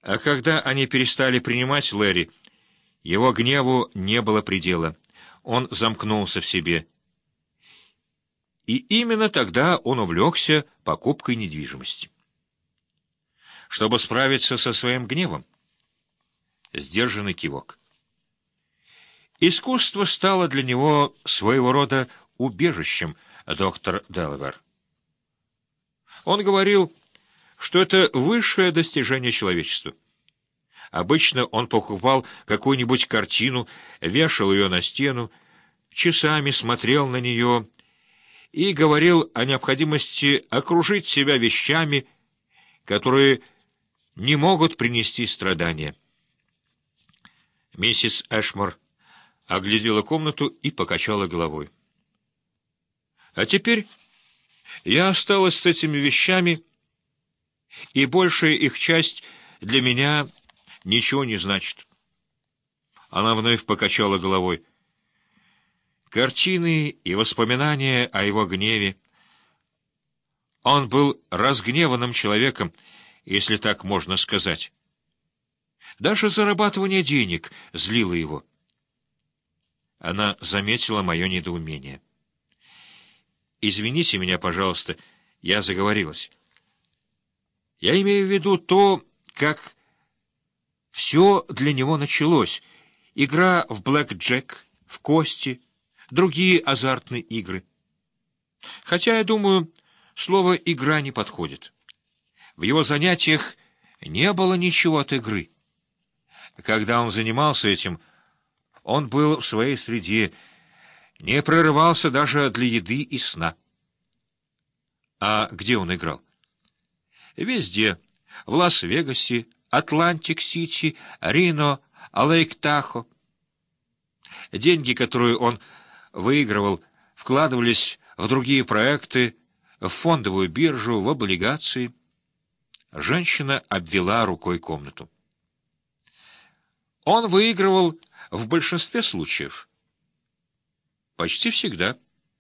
А когда они перестали принимать Лэри, его гневу не было предела. Он замкнулся в себе. И именно тогда он увлекся покупкой недвижимости. Чтобы справиться со своим гневом, сдержанный кивок. Искусство стало для него своего рода убежищем, доктор Делавер. Он говорил, что это высшее достижение человечества. Обычно он покупал какую-нибудь картину, вешал ее на стену, часами смотрел на нее и говорил о необходимости окружить себя вещами, которые не могут принести страдания. Миссис Эшмор оглядела комнату и покачала головой. А теперь я осталась с этими вещами, и большая их часть для меня ничего не значит. Она вновь покачала головой. Картины и воспоминания о его гневе. Он был разгневанным человеком, если так можно сказать. Даже зарабатывание денег злило его. Она заметила мое недоумение. «Извините меня, пожалуйста, я заговорилась. Я имею в виду то, как все для него началось. Игра в блэк-джек, в кости, другие азартные игры. Хотя, я думаю, слово «игра» не подходит. В его занятиях не было ничего от игры. Когда он занимался этим, он был в своей среде, не прерывался даже для еды и сна. А где он играл? Везде. В Лас-Вегасе, Атлантик-Сити, Рино, Лейк-Тахо. Деньги, которые он выигрывал, вкладывались в другие проекты, в фондовую биржу, в облигации. Женщина обвела рукой комнату. Он выигрывал в большинстве случаев. Почти всегда.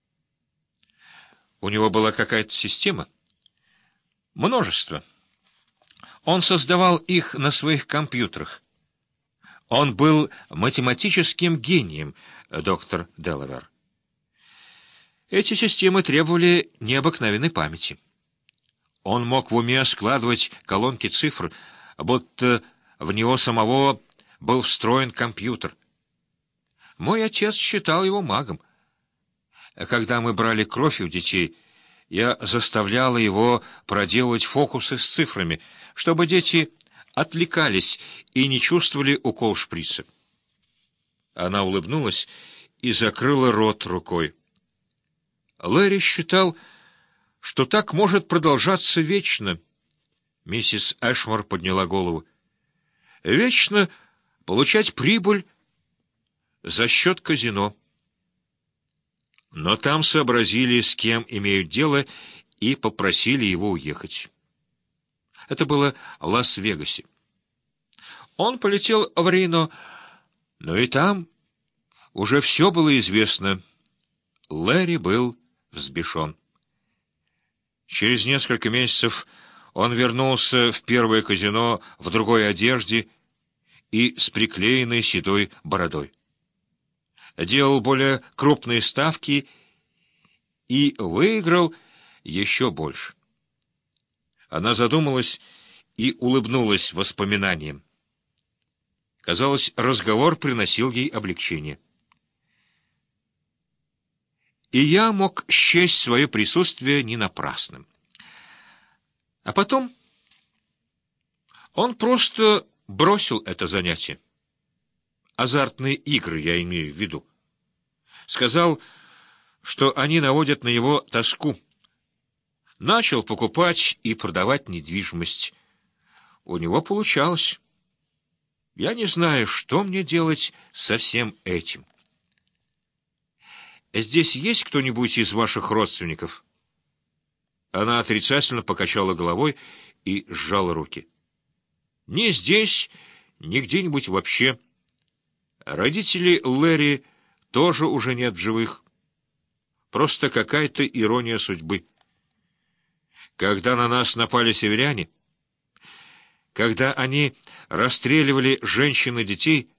У него была какая-то система. Множество. Он создавал их на своих компьютерах. Он был математическим гением, доктор Делавер. Эти системы требовали необыкновенной памяти. Он мог в уме складывать колонки цифр, будто в него самого был встроен компьютер. Мой отец считал его магом. Когда мы брали кровь у детей, я заставляла его проделывать фокусы с цифрами, чтобы дети отвлекались и не чувствовали укол шприца. Она улыбнулась и закрыла рот рукой. Лэри считал, что так может продолжаться вечно. Миссис Эшмор подняла голову. Вечно получать прибыль за счет казино. Но там сообразили, с кем имеют дело, и попросили его уехать. Это было в Лас-Вегасе. Он полетел в Рино, но и там уже все было известно. Лэри был взбешен. Через несколько месяцев он вернулся в первое казино в другой одежде и с приклеенной седой бородой. Делал более крупные ставки и выиграл еще больше. Она задумалась и улыбнулась воспоминаниям. Казалось, разговор приносил ей облегчение. И я мог счесть свое присутствие не напрасным. А потом он просто бросил это занятие. Азартные игры, я имею в виду. Сказал, что они наводят на него тоску. Начал покупать и продавать недвижимость. У него получалось. Я не знаю, что мне делать со всем этим. Здесь есть кто-нибудь из ваших родственников? Она отрицательно покачала головой и сжала руки. Ни здесь, ни где-нибудь вообще. Родителей Лэри тоже уже нет в живых. Просто какая-то ирония судьбы. Когда на нас напали северяне, когда они расстреливали женщин и детей,